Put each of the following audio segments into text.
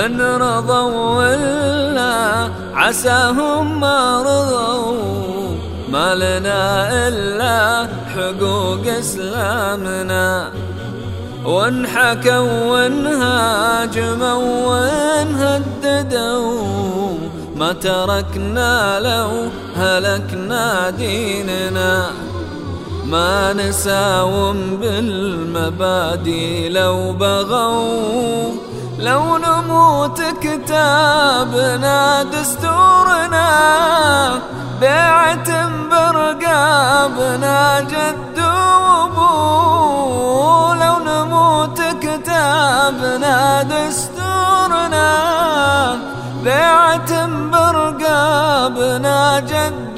إن رضوا ولا عساهم ما رضوا، ما لنا إلا حقوق إسلامنا. وإن حكوا وإن هاجموا وإن هددوا، ما تركنا لو هلكنا ديننا. ما نساوم بالمبادئ لو بغوا، لو نموت كتابنا دستورنا، بيعة برقابنا جد وابو. لو نموت كتابنا دستورنا، بيعة برقابنا جد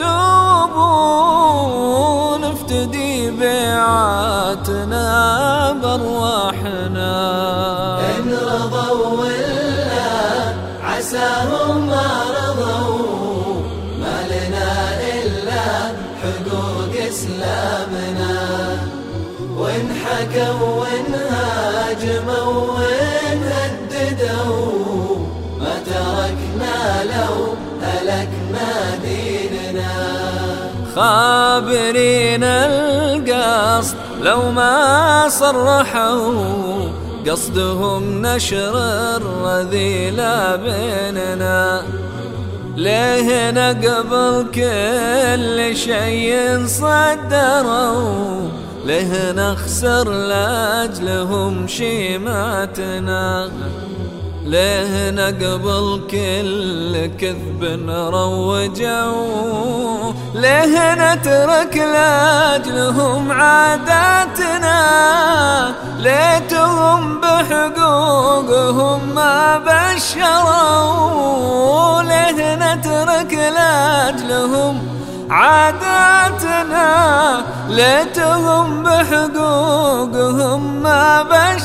وابو. نفتدي بيعاتنا بارواحنا. إن رضوا ولا عساهم ما رضوا، ما لنا إلا حقوق إسلامنا. وإن حكوا وإن هاجموا وإن هددوا، ما تركنا لو هلكنا ديننا. خابرين القصد لو ما صرحوا، قصدهم نشر الرذيلة بيننا. ليه نقبل كل شيء صدروا، ليه نخسر لأجلهم شيماتنا. ليه نقبل كل كذب روجوا، ليه نترك لأجلهم عاداتنا. ليتهم بحقوقهم ما بشروا، ليه نترك لأجلهم عاداتنا. ليتهم بحقوقهم ما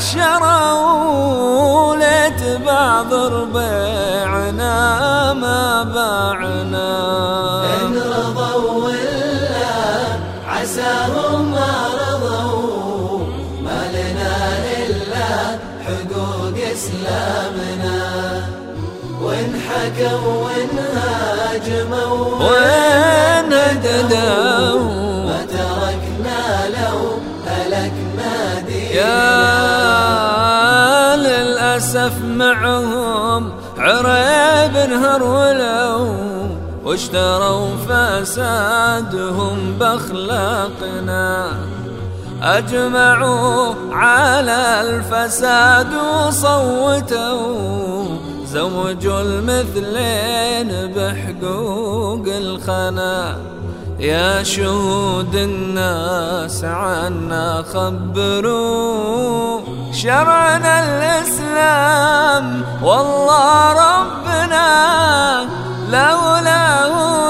بشروا، ليت بعض ربيعنا ما باعنا. إن رضوا ولا عساهم ما رضوا، ما لنا إلا حقوق إسلامنا. وإن حكوا وإن هاجموا وإن هددوا، ما تركنا لو هلكنا ديننا. يا للأسف معهم عريب هرولوا، واشتروا فسادهم بأخلاقنا. أجمعوا على الفساد وصوتوا، زوجوا المثلين بحقوق الخنا. يا شهود الناس عنا خبروا، شرعنا الإسلام والله ربنا. لولا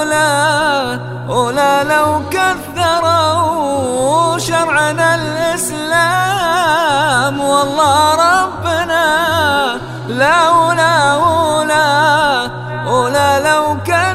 لو كثروا، شرعنا الإسلام والله ربنا. لولا لو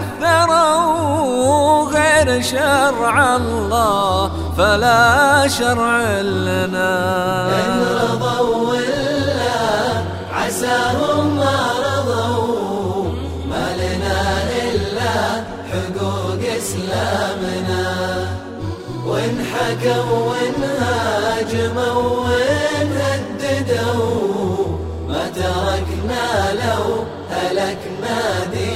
كثروا غير شرع الله فلا شرع لنا. إن رضوا ولا عساهم ما رضوا، ما لنا إلا حقوق إسلامنا. وإن حكوا وإن هاجموا وإن هددوا، ما تركنا لو هلكنا ديننا.